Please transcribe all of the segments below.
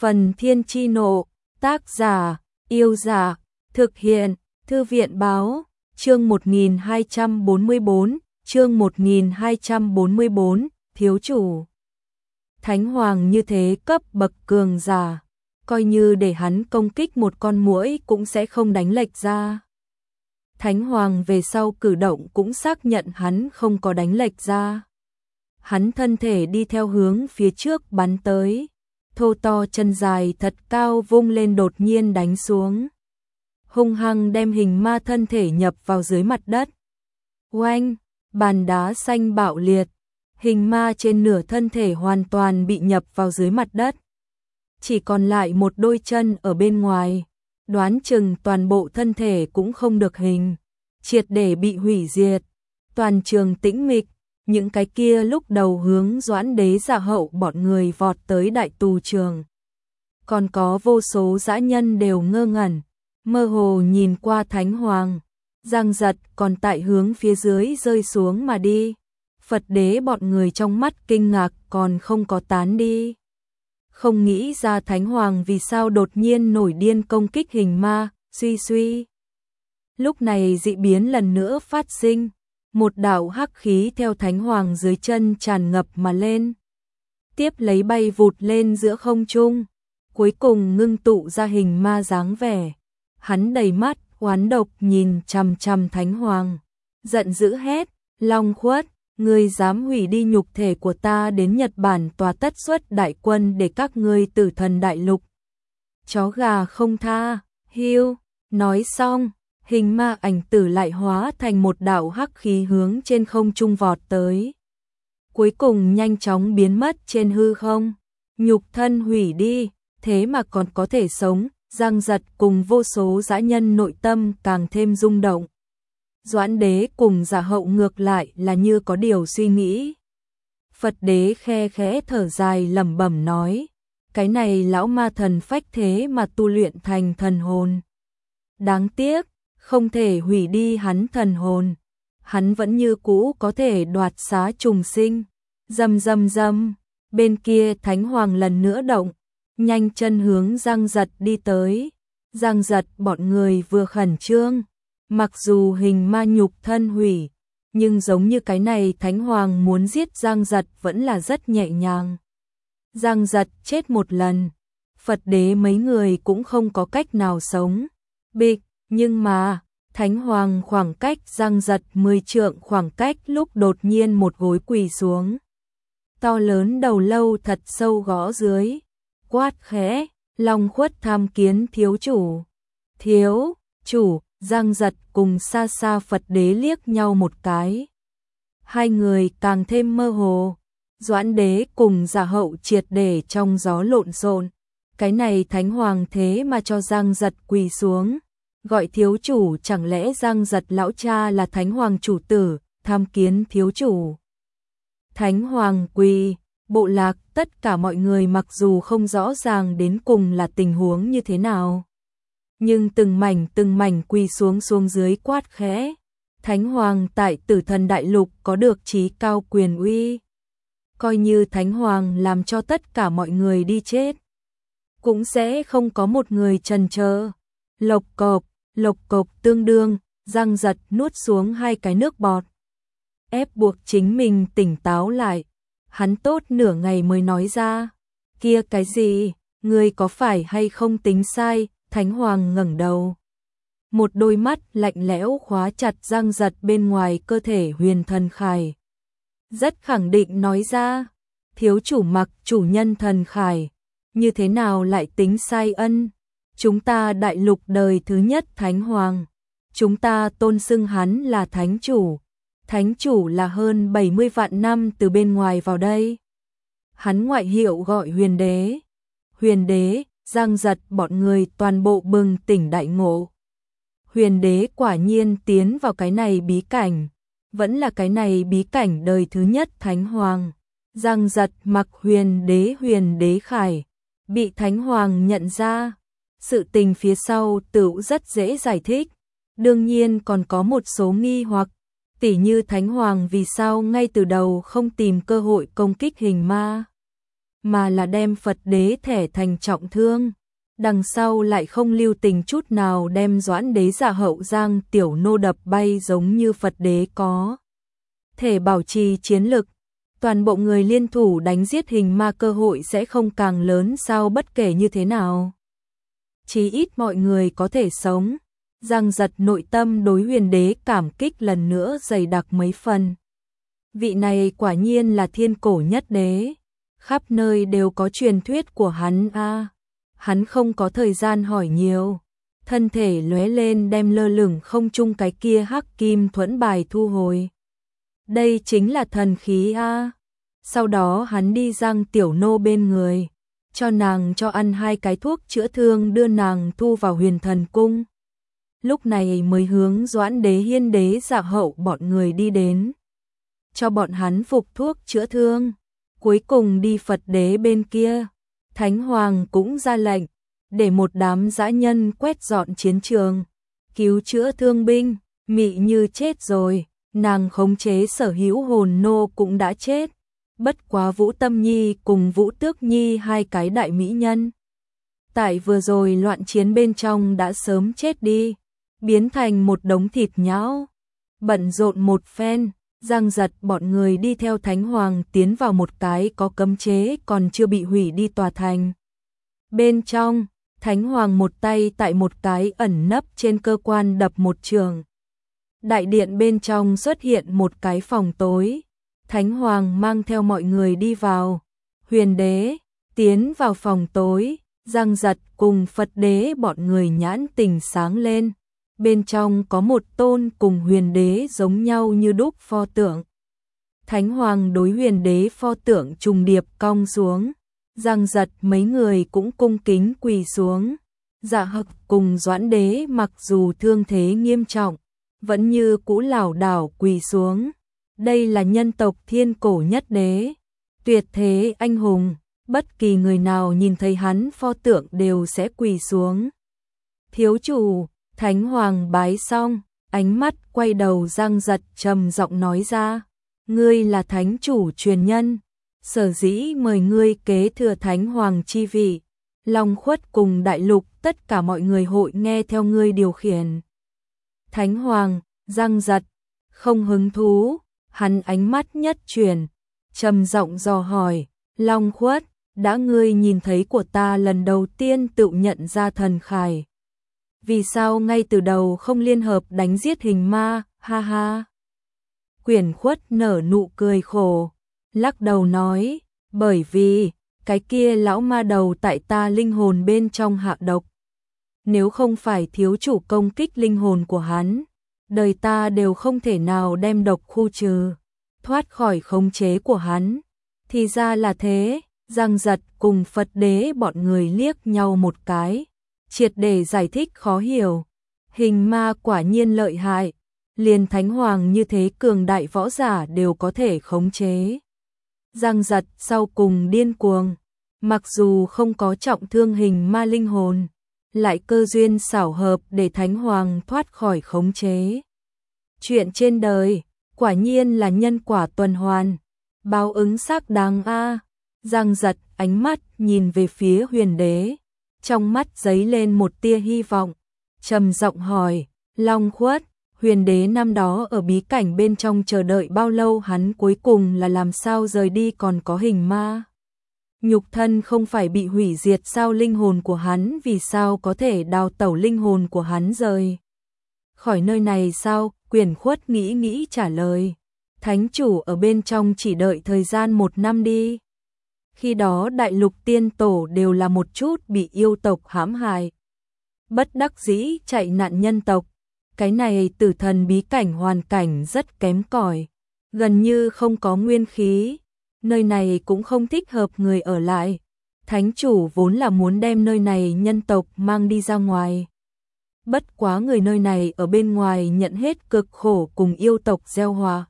Phần Thiên Chi Nộ, tác giả, Yêu Giả, thực hiện, Thư viện Báo, chương 1244, chương 1244, thiếu chủ. Thánh Hoàng như thế cấp bậc cường giả, coi như để hắn công kích một con muỗi cũng sẽ không đánh lệch ra. Thánh Hoàng về sau cử động cũng xác nhận hắn không có đánh lệch ra. Hắn thân thể đi theo hướng phía trước bắn tới, thô to chân dài thật cao vung lên đột nhiên đánh xuống. Hung hăng đem hình ma thân thể nhập vào dưới mặt đất. Oanh, bàn đá xanh bạo liệt, hình ma trên nửa thân thể hoàn toàn bị nhập vào dưới mặt đất. Chỉ còn lại một đôi chân ở bên ngoài, đoán chừng toàn bộ thân thể cũng không được hình, triệt để bị hủy diệt. Toàn trường tĩnh mịch, những cái kia lúc đầu hướng Doãn Đế Dạ Hậu bọn người vọt tới đại tù trường. Còn có vô số dã nhân đều ngơ ngẩn, mơ hồ nhìn qua Thánh Hoàng, giang giật còn tại hướng phía dưới rơi xuống mà đi. Phật Đế bọn người trong mắt kinh ngạc còn không có tán đi. Không nghĩ ra Thánh Hoàng vì sao đột nhiên nổi điên công kích hình ma, suy. Lúc này dị biến lần nữa phát sinh, một đạo hắc khí theo Thánh Hoàng dưới chân tràn ngập mà lên. Tiếp lấy bay vụt lên giữa không trung, cuối cùng ngưng tụ ra hình ma dáng vẻ. Hắn đầy mắt oán độc nhìn chằm chằm Thánh Hoàng, giận dữ hét, Long Khuất, ngươi dám hủy đi nhục thể của ta đến Nhật Bản tòa tất xuất đại quân để các ngươi tử thần đại lục. Chó gà không tha, hiu, nói xong, hình ma ảnh tử lại hóa thành một đạo hắc khí hướng trên không trung vọt tới. Cuối cùng nhanh chóng biến mất trên hư không, nhục thân hủy đi, thế mà còn có thể sống. Giang giật cùng vô số dã nhân nội tâm càng thêm rung động. Doãn Đế cùng Dạ Hậu ngược lại là như có điều suy nghĩ. Phật Đế khe khẽ thở dài lẩm bẩm nói, cái này lão ma thần phách thế mà tu luyện thành thần hồn. Đáng tiếc, không thể hủy đi hắn thần hồn. Hắn vẫn như cũ có thể đoạt xá trùng sinh. Rầm, bên kia Thánh Hoàng lần nữa động, nhanh chân hướng Giang Giật đi tới. Giang Giật bọn người vừa khẩn trương, mặc dù hình ma nhục thân hủy, nhưng giống như cái này Thánh Hoàng muốn giết Giang Giật vẫn là rất nhẹ nhàng. Giang Giật chết một lần, Phật Đế mấy người cũng không có cách nào sống. Bịch, nhưng mà Thánh Hoàng khoảng cách Giang Giật 10 trượng khoảng cách lúc đột nhiên một gối quỳ xuống. To lớn đầu lâu thật sâu gõ dưới. Quát khẽ, Long Khuất tham kiến thiếu chủ. Thiếu chủ, Giang Giật cùng xa xa Phật Đế liếc nhau một cái. Hai người càng thêm mơ hồ. Doãn Đế cùng Dạ Hậu triệt để trong gió lộn xộn. Cái này Thánh Hoàng thế mà cho Giang Giật quỳ xuống. Gọi thiếu chủ, chẳng lẽ Giang Giật lão cha là Thánh Hoàng chủ tử, tham kiến thiếu chủ. Thánh Hoàng quỳ. Bộ lạc tất cả mọi người mặc dù không rõ ràng đến cùng là tình huống như thế nào, nhưng từng mảnh quỳ xuống dưới quát khẽ. Thánh Hoàng tại Tử Thần Đại Lục có được trí cao quyền uy. Coi như Thánh Hoàng làm cho tất cả mọi người đi chết, cũng sẽ không có một người chần chờ. Lộc cộc tương đương, Giang Giật nuốt xuống hai cái nước bọt, ép buộc chính mình tỉnh táo lại. Hắn tốt nửa ngày mới nói ra, kia cái gì, ngươi có phải hay không tính sai? Thánh Hoàng ngẩng đầu, một đôi mắt lạnh lẽo khóa chặt Giang Giật bên ngoài cơ thể huyền thần khải. Rất khẳng định nói ra, thiếu chủ mặc chủ nhân thần khải, như thế nào lại tính sai ân? Chúng ta đại lục đời thứ nhất Thánh Hoàng, chúng ta tôn xưng hắn là Thánh chủ. Thánh chủ là hơn 70 vạn năm từ bên ngoài vào đây. Hắn ngoại hiệu gọi Huyền Đế. Huyền Đế, Giang Giật bọn người toàn bộ bừng tỉnh đại ngộ. Huyền Đế quả nhiên tiến vào cái này bí cảnh, vẫn là cái này bí cảnh đời thứ nhất Thánh Hoàng. Giang Giật mặc Huyền Đế khải, bị Thánh Hoàng nhận ra. Sự tình phía sau tựu rất dễ giải thích, đương nhiên còn có một số nghi hoặc. Tỉ như Thánh Hoàng vì sao ngay từ đầu không tìm cơ hội công kích hình ma. mà là đem Phật đế thẻ thành trọng thương. Đằng sau lại không lưu tình chút nào đem Doãn đế giả hậu Giang tiểu nô đập bay, giống như Phật đế có thể bảo trì chiến lực. Toàn bộ người liên thủ đánh giết hình ma cơ hội sẽ không càng lớn sao? Bất kể như thế nào, chí ít mọi người có thể sống. Giang Giật nội tâm đối Huyền đế cảm kích lần nữa dày đặc mấy phần. Vị này quả nhiên là thiên cổ nhất đế, khắp nơi đều có truyền thuyết của hắn a. Hắn không có thời gian hỏi nhiều, thân thể lóe lên đem lơ lửng không trung cái kia hắc kim thuẫn bài thu hồi. Đây chính là thần khí a. Sau đó hắn đi Giang tiểu nô bên người, cho nàng cho ăn 2 cái thuốc chữa thương, đưa nàng thu vào Huyền Thần cung. Lúc này mới hướng Doãn đế, Hiên đế, Dạ hậu bọn người đi đến, cho bọn hắn phục thuốc chữa thương. Cuối cùng đi Phật đế bên kia, Thánh Hoàng cũng ra lệnh, để một đám dã nhân quét dọn chiến trường, cứu chữa thương binh. Mị Như chết rồi, nàng khống chế sở hữu hồn nô cũng đã chết. Bất quá Vũ Tâm Nhi cùng Vũ Tước Nhi 2 cái đại mỹ nhân, tại vừa rồi loạn chiến bên trong đã sớm chết đi, biến thành một đống thịt nhão. Bận rộn một phen, Giang Giật bọn người đi theo Thánh Hoàng tiến vào một cái có cấm chế còn chưa bị hủy đi tòa thành. Bên trong, Thánh Hoàng một tay tại một cái ẩn nấp trên cơ quan đập một trường. Đại điện bên trong xuất hiện một cái phòng tối. Thánh Hoàng mang theo mọi người đi vào. Huyền đế tiến vào phòng tối, Giang Giật cùng Phật đế bọn người nhãn tình sáng lên. Bên trong có một tôn cùng Huyền đế giống nhau như đúc pho tượng. Thánh Hoàng đối Huyền đế pho tượng trùng điệp cong xuống. Giang Giật mấy người cũng cung kính quỳ xuống. Dạ Hực cùng Doãn đế mặc dù thương thế nghiêm trọng, vẫn như cũ lảo đảo quỳ xuống. Đây là nhân tộc thiên cổ nhất đế, tuyệt thế anh hùng, bất kỳ người nào nhìn thấy hắn pho tượng đều sẽ quỳ xuống. Thiếu chủ, Thánh Hoàng bái xong, ánh mắt quay đầu Giang Giật trầm giọng nói ra, ngươi là thánh chủ truyền nhân, sở dĩ mời ngươi kế thừa Thánh Hoàng chi vị, Long Khuất cùng đại lục tất cả mọi người hội nghe theo ngươi điều khiển. Thánh Hoàng, Giang Giật không hứng thú, hắn ánh mắt nhất chuyển, trầm giọng dò hỏi, Long Khuất, đã ngươi nhìn thấy của ta lần đầu tiên tự nhận ra thần khải, vì sao ngay từ đầu không liên hợp đánh giết hình ma? Ha ha. Quyển Khuất nở nụ cười khổ, lắc đầu nói, bởi vì cái kia lão ma đầu tại ta linh hồn bên trong hạ độc. Nếu không phải thiếu chủ công kích linh hồn của hắn, đời ta đều không thể nào đem độc khu trừ, thoát khỏi khống chế của hắn. Thì ra là thế. Giang Giật cùng Phật đế bọn người liếc nhau một cái, triệt để giải thích khó hiểu. Hình ma quả nhiên lợi hại, liền Thánh Hoàng như thế cường đại võ giả đều có thể khống chế. Giang Giật sau cùng điên cuồng, mặc dù không có trọng thương hình ma linh hồn, lại cơ duyên xảo hợp để Thánh Hoàng thoát khỏi khống chế. Chuyện trên đời, quả nhiên là nhân quả tuần hoàn, báo ứng xác đáng a. Giang Giật ánh mắt nhìn về phía Huyền đế, trong mắt giấy lên một tia hy vọng, trầm giọng hỏi, Long Khuất, Huyền đế năm đó ở bí cảnh bên trong chờ đợi bao lâu, hắn cuối cùng là làm sao rời đi? Còn có hình ma, nhục thân không phải bị hủy diệt sao? Linh hồn của hắn vì sao có thể đào tẩu linh hồn của hắn rời khỏi nơi này sao? Quyển Khuất nghĩ trả lời, thánh chủ ở bên trong chỉ đợi thời gian 1 năm đi. Khi đó đại lục tiên tổ đều là một chút bị yêu tộc hãm hại, bất đắc dĩ chạy nạn nhân tộc. Cái này tử thần bí cảnh hoàn cảnh rất kém cỏi, gần như không có nguyên khí, nơi này cũng không thích hợp người ở lại. Thánh chủ vốn là muốn đem nơi này nhân tộc mang đi ra ngoài, bất quá người nơi này ở bên ngoài nhận hết cực khổ cùng yêu tộc gieo họa,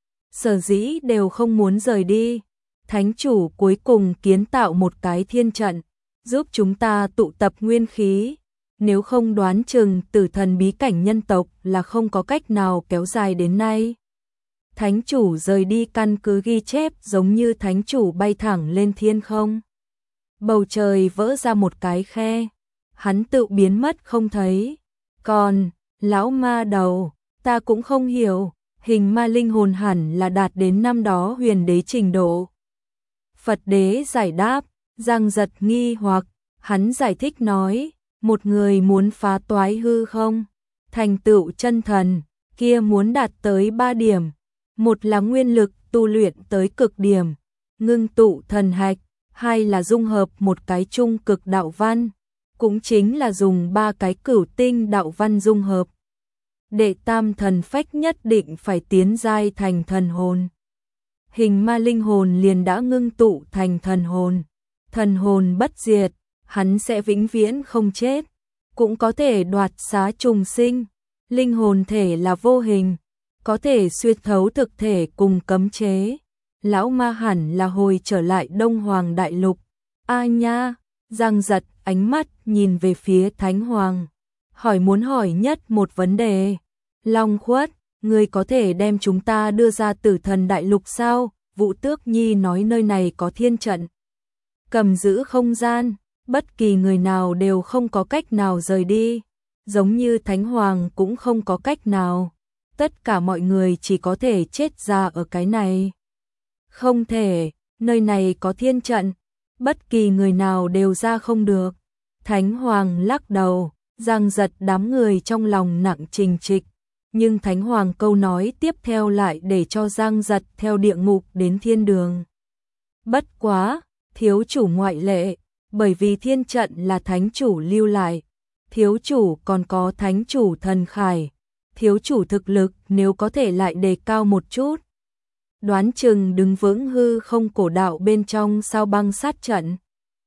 sở dĩ đều không muốn rời đi. Thánh chủ cuối cùng kiến tạo một cái thiên trận, giúp chúng ta tụ tập nguyên khí, nếu không đoán chừng tử thần bí cảnh nhân tộc là không có cách nào kéo dài đến nay. Thánh chủ rời đi căn cứ ghi chép giống như thánh chủ bay thẳng lên thiên không. bầu trời vỡ ra một cái khe, hắn tự biến mất không thấy. Còn, lão ma đầu, ta cũng không hiểu, hình ma linh hồn hẳn là đạt đến năm đó huyền đế trình độ. Phật đế giải đáp, Giang Giật nghi hoặc, hắn giải thích nói, một người muốn phá toái hư không, thành tựu chân thần, kia muốn đạt tới 3 điểm. Một là nguyên lực tu luyện tới cực điểm, ngưng tụ thần hạch, hai là dung hợp một cái trung cực đạo văn, cũng chính là dùng 3 cái cửu tinh đạo văn dung hợp. Đệ tam thần phách nhất định phải tiến giai thành thần hồn. Hình ma linh hồn liền đã ngưng tụ thành thần hồn bất diệt, hắn sẽ vĩnh viễn không chết, cũng có thể đoạt xá trùng sinh. Linh hồn thể là vô hình, có thể xuyên thấu thực thể cùng cấm chế. Lão ma hẳn là hồi trở lại Đông Hoàng Đại Lục. A nha, Giang Giật ánh mắt nhìn về phía Thánh Hoàng, muốn hỏi nhất một vấn đề. Long Khuất, người có thể đem chúng ta đưa ra Tử Thần Đại Lục sao? Vũ Tước Nhi nói nơi này có thiên trận, cầm giữ không gian, bất kỳ người nào đều không có cách nào rời đi, giống như Thánh Hoàng cũng không có cách nào. Tất cả mọi người chỉ có thể chết ra ở cái này. Không thể, nơi này có thiên trận, bất kỳ người nào đều ra không được. Thánh Hoàng lắc đầu, Giang Giật đám người trong lòng nặng trình trịch. Nhưng Thánh Hoàng câu nói tiếp theo lại để cho Giang Giật theo địa ngục đến thiên đường. Bất quá, thiếu chủ ngoại lệ, bởi vì thiên trận là thánh chủ lưu lại. Thiếu chủ còn có thánh chủ thần khải. Thiếu chủ thực lực nếu có thể lại đề cao một chút, đoán chừng đứng vững hư không cổ đạo bên trong sao băng sát trận.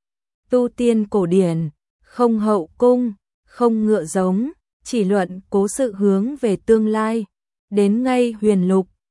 Tu tiên cổ điển, không hậu cung, không ngựa giống, chỉ luận cố sự hướng về tương lai. Đến ngay huyền lục,